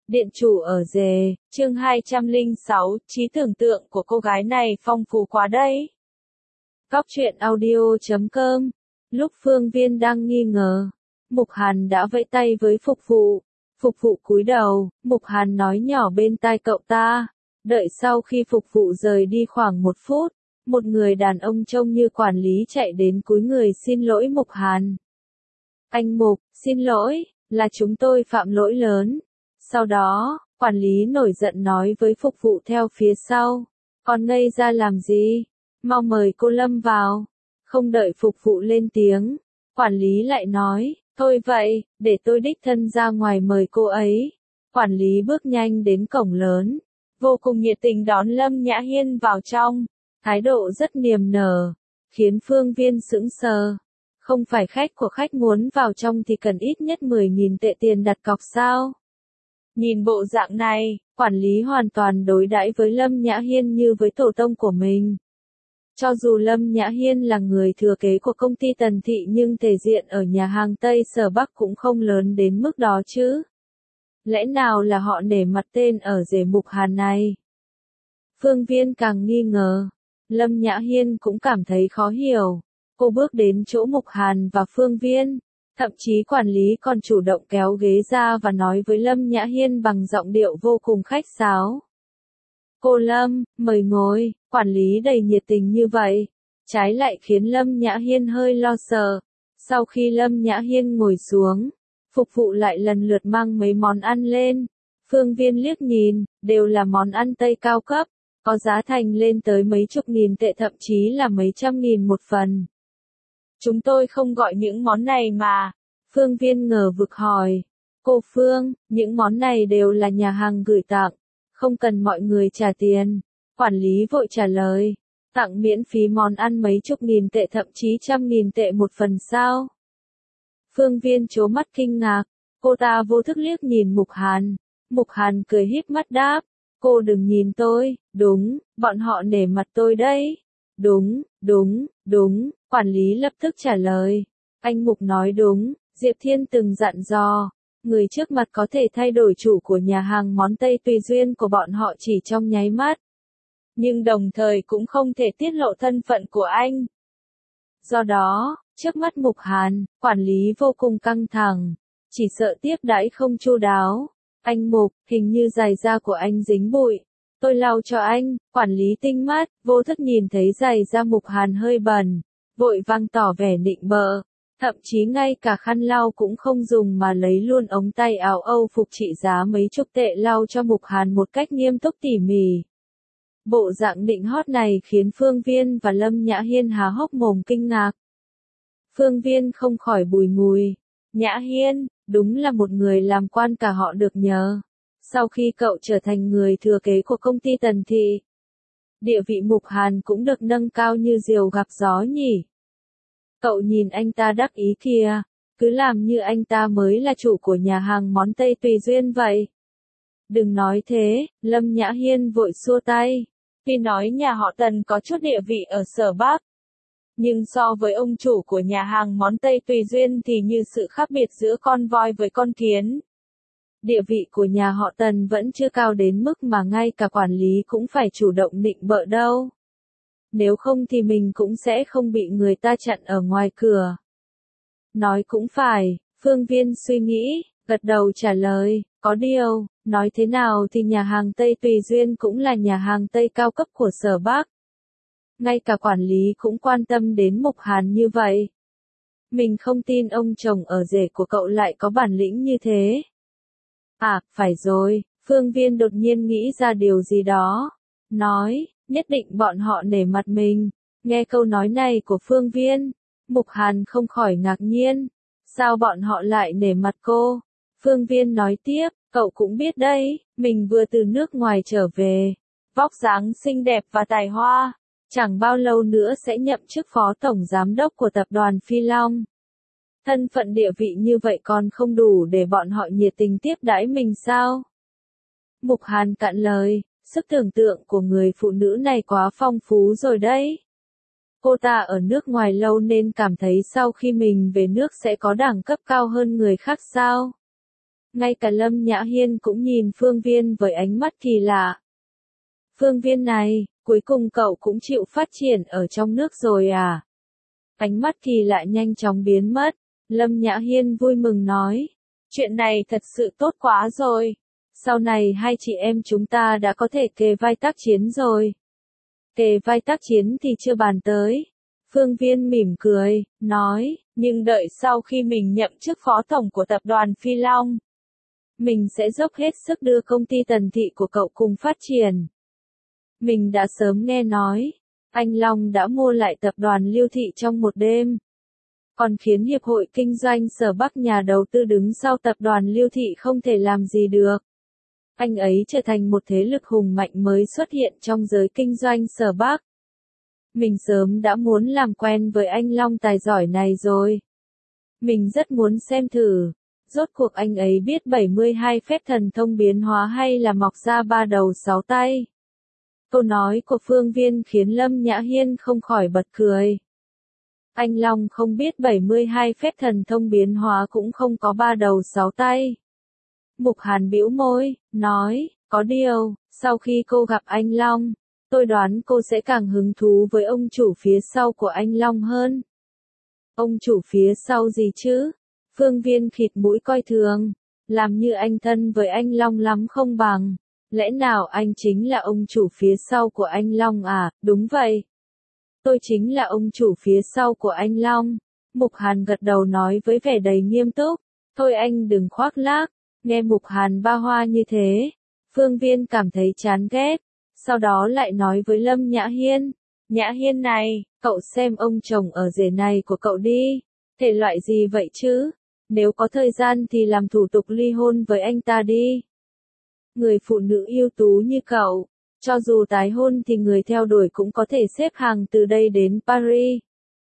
Điện chủ ở rể, chương 206, trí tưởng tượng của cô gái này phong phú quá đấy. Góc truyện audio.com. Lúc Phương Viên đang nghi ngờ, Mục Hàn đã vẫy tay với phục vụ. Phục vụ cúi đầu, Mục Hàn nói nhỏ bên tai cậu ta. Đợi sau khi phục vụ rời đi khoảng 1 phút, một người đàn ông trông như quản lý chạy đến cúi người xin lỗi Mục Hàn. Anh Mục, xin lỗi, là chúng tôi phạm lỗi lớn. Sau đó, quản lý nổi giận nói với phục vụ theo phía sau. Còn ngây ra làm gì? Mau mời cô Lâm vào. Không đợi phục vụ lên tiếng, quản lý lại nói, thôi vậy, để tôi đích thân ra ngoài mời cô ấy. Quản lý bước nhanh đến cổng lớn, vô cùng nhiệt tình đón Lâm Nhã Hiên vào trong, thái độ rất niềm nở, khiến Phương Viên sững sờ. Không phải khách của khách muốn vào trong thì cần ít nhất 10.000 tệ tiền đặt cọc sao? Nhìn bộ dạng này, quản lý hoàn toàn đối đãi với Lâm Nhã Hiên như với tổ tông của mình. Cho dù Lâm Nhã Hiên là người thừa kế của công ty Tần Thị nhưng thể diện ở nhà hàng Tây Sở Bắc cũng không lớn đến mức đó chứ. Lẽ nào là họ nể mặt tên ở rể Mục Hàn này? Phương Viên càng nghi ngờ. Lâm Nhã Hiên cũng cảm thấy khó hiểu. Cô bước đến chỗ Mục Hàn và Phương Viên. Thậm chí quản lý còn chủ động kéo ghế ra và nói với Lâm Nhã Hiên bằng giọng điệu vô cùng khách sáo. Cô Lâm, mời ngồi. Quản lý đầy nhiệt tình như vậy, trái lại khiến Lâm Nhã Hiên hơi lo sợ. Sau khi Lâm Nhã Hiên ngồi xuống, phục vụ lại lần lượt mang mấy món ăn lên. Phương Viên liếc nhìn, đều là món ăn Tây cao cấp, có giá thành lên tới mấy chục nghìn tệ thậm chí là mấy trăm nghìn một phần. Chúng tôi không gọi những món này mà. Phương Viên ngờ vực hỏi. Cô Phương, những món này đều là nhà hàng gửi tặng, không cần mọi người trả tiền. Quản lý vội trả lời. Tặng miễn phí món ăn mấy chục nghìn tệ thậm chí trăm nghìn tệ một phần sao? Phương Viên trố mắt kinh ngạc. Cô ta vô thức liếc nhìn Mục Hàn. Mục Hàn cười híp mắt đáp. Cô đừng nhìn tôi, đúng, bọn họ nể mặt tôi đấy. Đúng, quản lý lập tức trả lời. Anh Mục nói đúng, Diệp Thiên từng dặn dò, người trước mặt có thể thay đổi chủ của nhà hàng món Tây tùy duyên của bọn họ chỉ trong nháy mắt. Nhưng đồng thời cũng không thể tiết lộ thân phận của anh. Do đó, trước mắt Mục Hàn, quản lý vô cùng căng thẳng, chỉ sợ tiếp đãi không chu đáo. Anh Mục, hình như giày da của anh dính bụi. Tôi lau cho anh. Quản lý tinh mắt, vô thức nhìn thấy giày da Mục Hàn hơi bẩn, vội vang tỏ vẻ nịnh bợ. Thậm chí ngay cả khăn lau cũng không dùng mà lấy luôn ống tay áo Âu phục trị giá mấy chục tệ lau cho Mục Hàn một cách nghiêm túc tỉ mỉ. Bộ dạng nịnh hót này khiến Phương Viên và Lâm Nhã Hiên há hốc mồm kinh ngạc. Phương Viên không khỏi bùi ngùi. Nhã Hiên, đúng là một người làm quan cả họ được nhờ. Sau khi cậu trở thành người thừa kế của công ty Tần Thị, địa vị Mục Hàn cũng được nâng cao như diều gặp gió nhỉ. Cậu nhìn anh ta đắc ý kìa, cứ làm như anh ta mới là chủ của nhà hàng món Tây tùy duyên vậy. Đừng nói thế, Lâm Nhã Hiên vội xua tay. Tuy nói nhà họ Tần có chút địa vị ở Sở Bắc, nhưng so với ông chủ của nhà hàng món Tây tùy duyên thì như sự khác biệt giữa con voi với con kiến. Địa vị của nhà họ Tần vẫn chưa cao đến mức mà ngay cả quản lý cũng phải chủ động nịnh bợ đâu. Nếu không thì mình cũng sẽ không bị người ta chặn ở ngoài cửa. Nói cũng phải, Phương Viên suy nghĩ, gật đầu trả lời, có điều, nói thế nào thì nhà hàng Tây tùy duyên cũng là nhà hàng Tây cao cấp của Sở Bắc. Ngay cả quản lý cũng quan tâm đến Mục Hàn như vậy. Mình không tin ông chồng ở rể của cậu lại có bản lĩnh như thế. À, phải rồi, Phương Viên đột nhiên nghĩ ra điều gì đó. Nói, nhất định bọn họ nể mặt mình. Nghe câu nói này của Phương Viên, Mục Hàn không khỏi ngạc nhiên. Sao bọn họ lại nể mặt cô? Phương Viên nói tiếp, cậu cũng biết đấy, mình vừa từ nước ngoài trở về. Vóc dáng xinh đẹp và tài hoa. Chẳng bao lâu nữa sẽ nhậm chức phó tổng giám đốc của tập đoàn Phi Long. Thân phận địa vị như vậy còn không đủ để bọn họ nhiệt tình tiếp đãi mình sao? Mục Hàn cạn lời, sức tưởng tượng của người phụ nữ này quá phong phú rồi đấy. Cô ta ở nước ngoài lâu nên cảm thấy sau khi mình về nước sẽ có đẳng cấp cao hơn người khác sao? Ngay cả Lâm Nhã Hiên cũng nhìn Phương Viên với ánh mắt kỳ lạ. Phương Viên này, cuối cùng cậu cũng chịu phát triển ở trong nước rồi à? Ánh mắt kỳ lạ nhanh chóng biến mất. Lâm Nhã Hiên vui mừng nói. Chuyện này thật sự tốt quá rồi. Sau này hai chị em chúng ta đã có thể kề vai tác chiến rồi. Kề vai tác chiến thì chưa bàn tới. Phương Viên mỉm cười, nói, nhưng đợi sau khi mình nhậm chức phó tổng của tập đoàn Phi Long, mình sẽ dốc hết sức đưa công ty Tần Thị của cậu cùng phát triển. Mình đã sớm nghe nói, anh Long đã mua lại tập đoàn Lưu Thị trong một đêm. Còn khiến Hiệp hội Kinh doanh Sở Bắc nhà đầu tư đứng sau tập đoàn Lưu Thị không thể làm gì được. Anh ấy trở thành một thế lực hùng mạnh mới xuất hiện trong giới kinh doanh Sở Bắc. Mình sớm đã muốn làm quen với anh Long tài giỏi này rồi. Mình rất muốn xem thử, rốt cuộc anh ấy biết 72 phép thần thông biến hóa hay là mọc ra 3 đầu 6 tay. Câu nói của Phương Viên khiến Lâm Nhã Hiên không khỏi bật cười. Anh Long không biết 72 phép thần thông biến hóa cũng không có 3 đầu 6 tay. Mục Hàn bĩu môi, nói, có điều, sau khi cô gặp anh Long, tôi đoán cô sẽ càng hứng thú với ông chủ phía sau của anh Long hơn. Ông chủ phía sau gì chứ? Phương Viên khịt mũi coi thường, làm như anh thân với anh Long lắm không bằng. Lẽ nào anh chính là ông chủ phía sau của anh Long à? Đúng vậy. Tôi chính là ông chủ phía sau của anh Long. Mục Hàn gật đầu nói với vẻ đầy nghiêm túc. Thôi anh đừng khoác lác. Nghe Mục Hàn ba hoa như thế, Phương Viên cảm thấy chán ghét. Sau đó lại nói với Lâm Nhã Hiên. Nhã Hiên này, cậu xem ông chồng ở rể này của cậu đi. Thể loại gì vậy chứ? Nếu có thời gian thì làm thủ tục ly hôn với anh ta đi. Người phụ nữ ưu tú như cậu, cho dù tái hôn thì người theo đuổi cũng có thể xếp hàng từ đây đến Paris.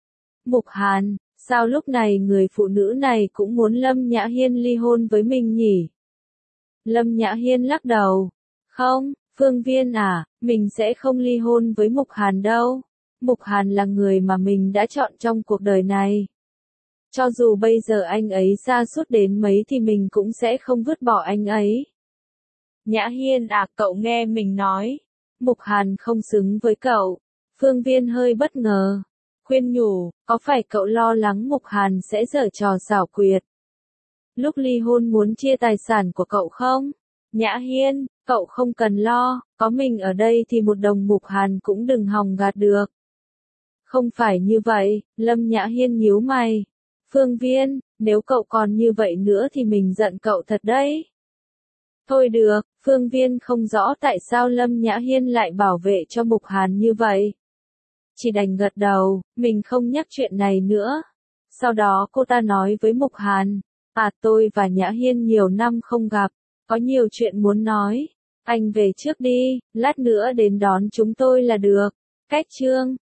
Mục Hàn, sao lúc này người phụ nữ này cũng muốn Lâm Nhã Hiên ly hôn với mình nhỉ? Lâm Nhã Hiên lắc đầu. Không, Phương Viên à, mình sẽ không ly hôn với Mục Hàn đâu. Mục Hàn là người mà mình đã chọn trong cuộc đời này. Cho dù bây giờ anh ấy sa sút đến mấy thì mình cũng sẽ không vứt bỏ anh ấy. Nhã Hiên à, cậu nghe mình nói. Mục Hàn không xứng với cậu. Phương Viên hơi bất ngờ. Khuyên nhủ, có phải cậu lo lắng Mục Hàn sẽ giở trò xảo quyệt? Lúc ly hôn muốn chia tài sản của cậu không? Nhã Hiên, cậu không cần lo, có mình ở đây thì một đồng Mục Hàn cũng đừng hòng gạt được. Không phải như vậy, Lâm Nhã Hiên nhíu mày. Phương Viên, nếu cậu còn như vậy nữa thì mình giận cậu thật đấy. Thôi được, Phương Viên không rõ tại sao Lâm Nhã Hiên lại bảo vệ cho Mục Hàn như vậy. Chỉ đành gật đầu, mình không nhắc chuyện này nữa. Sau đó cô ta nói với Mục Hàn, tôi và Nhã Hiên nhiều năm không gặp, có nhiều chuyện muốn nói. Anh về trước đi, lát nữa đến đón chúng tôi là được. Cách chương